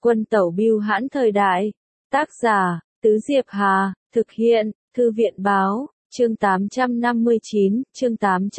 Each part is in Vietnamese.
Quân tẩu bưu hãn thời đại. Tác giả, Tứ Diệp Hà, thực hiện, Thư viện báo, chương 859, chương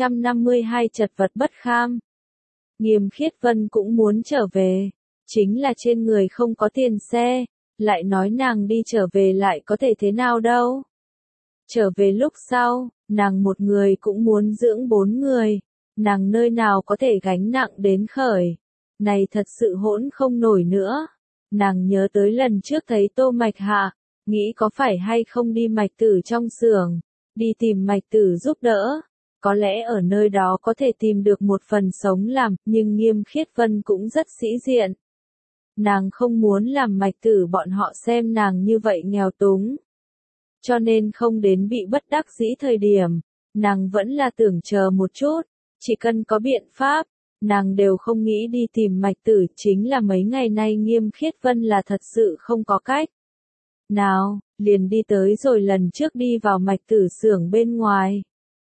852 chật vật bất kham. Nghiêm Khiết Vân cũng muốn trở về, chính là trên người không có tiền xe, lại nói nàng đi trở về lại có thể thế nào đâu. Trở về lúc sau, nàng một người cũng muốn dưỡng 4 người, nàng nơi nào có thể gánh nặng đến khởi. Này thật sự hỗn không nổi nữa. Nàng nhớ tới lần trước thấy Tô Mạch Hạ, nghĩ có phải hay không đi Mạch Tử trong xưởng, đi tìm Mạch Tử giúp đỡ. Có lẽ ở nơi đó có thể tìm được một phần sống làm, nhưng Nghiêm Khiết Vân cũng rất sĩ diện. Nàng không muốn làm Mạch Tử bọn họ xem nàng như vậy nghèo túng. Cho nên không đến bị bất đắc dĩ thời điểm, nàng vẫn là tưởng chờ một chút, chỉ cần có biện pháp, nàng đều không nghĩ đi tìm Mạch Tử, chính là mấy ngày nay Nghiêm Khiết Vân là thật sự không có cách. Nào, liền đi tới rồi lần trước đi vào Mạch Tử xưởng bên ngoài.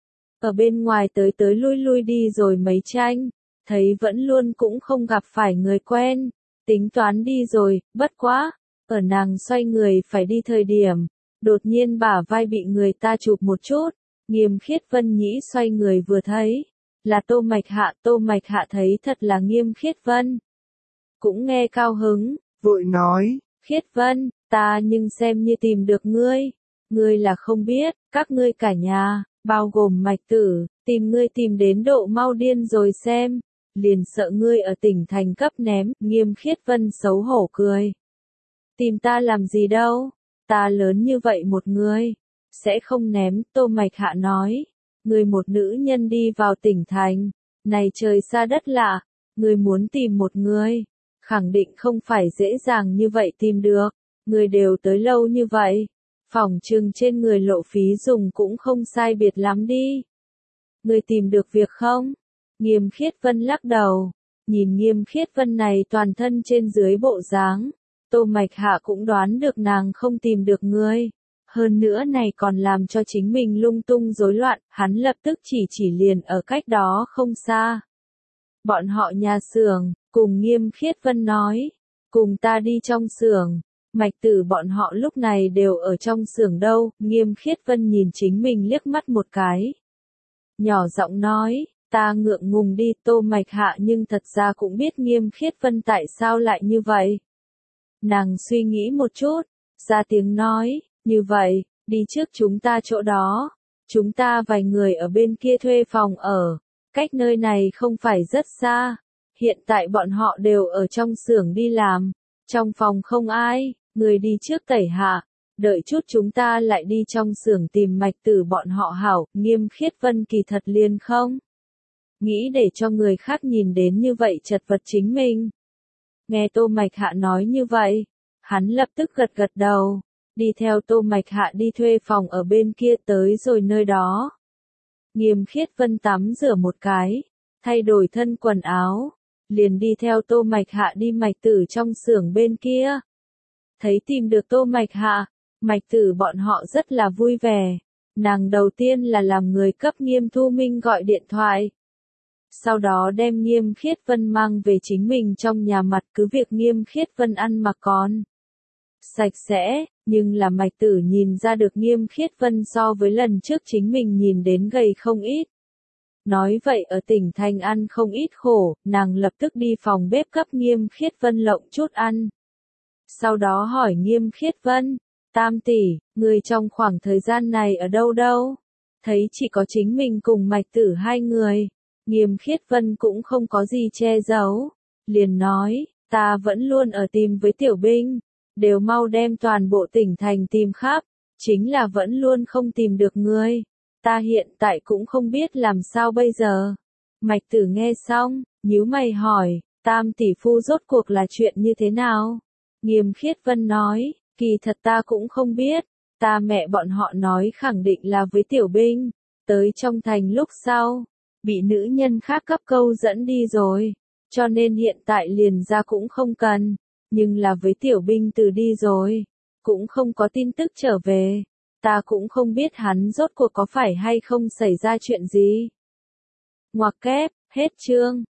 Ở bên ngoài tới lui lui đi rồi mấy tranh, thấy vẫn luôn cũng không gặp phải người quen, tính toán đi rồi, bất quá, ở nàng xoay người phải đi thời điểm, đột nhiên bả vai bị người ta chụp một chút, Nghiêm Khiết Vân nhĩ xoay người vừa thấy, là Tô Mạch Hạ thấy thật là Nghiêm Khiết Vân. Cũng nghe cao hứng, vội nói, Khiết Vân, ta nhưng xem như tìm được ngươi là không biết, các ngươi cả nhà, bao gồm Mạch Tử, tìm ngươi tìm đến độ mau điên rồi xem, liền sợ ngươi ở tỉnh thành cấp ném, Nghiêm Khiết Vân xấu hổ cười. Tìm ta làm gì đâu, ta lớn như vậy một người, sẽ không ném, Tô Mạch Hạ nói, ngươi một nữ nhân đi vào tỉnh thành, này trời xa đất lạ, ngươi muốn tìm một người, khẳng định không phải dễ dàng như vậy tìm được, ngươi đều tới lâu như vậy, phỏng chừng trên người lộ phí dùng cũng không sai biệt lắm đi. Ngươi tìm được việc không? Nghiêm Khiết Vân lắc đầu, nhìn Nghiêm Khiết Vân này toàn thân trên dưới bộ dáng, Tô Mạch Hạ cũng đoán được nàng không tìm được ngươi. Hơn nữa này còn làm cho chính mình lung tung rối loạn, hắn lập tức chỉ liền ở cách đó không xa. Bọn họ nhà xưởng, cùng Nghiêm Khiết Vân nói, cùng ta đi trong xưởng, Mạch Tử bọn họ lúc này đều ở trong xưởng đâu, Nghiêm Khiết Vân nhìn chính mình liếc mắt một cái. Nhỏ giọng nói, ta ngượng ngùng đi, Tô Mạch Hạ nhưng thật ra cũng biết Nghiêm Khiết Vân tại sao lại như vậy. Nàng suy nghĩ một chút, ra tiếng nói, như vậy, đi trước chúng ta chỗ đó, chúng ta vài người ở bên kia thuê phòng ở, cách nơi này không phải rất xa, hiện tại bọn họ đều ở trong xưởng đi làm, trong phòng không ai, người đi trước tẩy hạ, đợi chút chúng ta lại đi trong xưởng tìm Mạch Tử bọn họ hảo, Nghiêm Khiết Vân kỳ thật liền không nghĩ để cho người khác nhìn đến như vậy chật vật chính mình. Nghe Tô Mạch Hạ nói như vậy, hắn lập tức gật gật đầu, đi theo Tô Mạch Hạ đi thuê phòng ở bên kia tới rồi nơi đó. Nghiêm Khiết Vân tắm rửa một cái, thay đổi thân quần áo, liền đi theo Tô Mạch Hạ đi Mạch Tử trong xưởng bên kia. Thấy tìm được Tô Mạch Hạ, Mạch Tử bọn họ rất là vui vẻ, nàng đầu tiên là làm người cấp Nghiêm Thu Minh gọi điện thoại. Sau đó đem Nghiêm Khiết Vân mang về chính mình trong nhà mặt, cứ việc Nghiêm Khiết Vân ăn mặc còn sạch sẽ, nhưng là Mạch Tử nhìn ra được Nghiêm Khiết Vân so với lần trước chính mình nhìn đến gầy không ít. Nói vậy ở tỉnh thành ăn không ít khổ, nàng lập tức đi phòng bếp cấp Nghiêm Khiết Vân lộng chút ăn. Sau đó hỏi Nghiêm Khiết Vân, Tam tỷ, người trong khoảng thời gian này ở đâu? Thấy chỉ có chính mình cùng Mạch Tử hai người, Nghiêm Khiết Vân cũng không có gì che giấu, liền nói, ta vẫn luôn ở tìm với Tiểu Binh, đều mau đem toàn bộ tỉnh thành tìm khắp, chính là vẫn luôn không tìm được ngươi, ta hiện tại cũng không biết làm sao bây giờ. Mạch Tử nghe xong, nhíu mày hỏi, Tam tỷ phu rốt cuộc là chuyện như thế nào? Nghiêm Khiết Vân nói, kỳ thật ta cũng không biết, ta mẹ bọn họ nói khẳng định là với Tiểu Binh, tới trong thành lúc sau, bị nữ nhân khác cấp câu dẫn đi rồi, cho nên hiện tại liền ra cũng không cần, nhưng là với Tiểu Binh từ đi rồi, cũng không có tin tức trở về, ta cũng không biết hắn rốt cuộc có phải hay không xảy ra chuyện gì. Ngoặc kép, hết chương.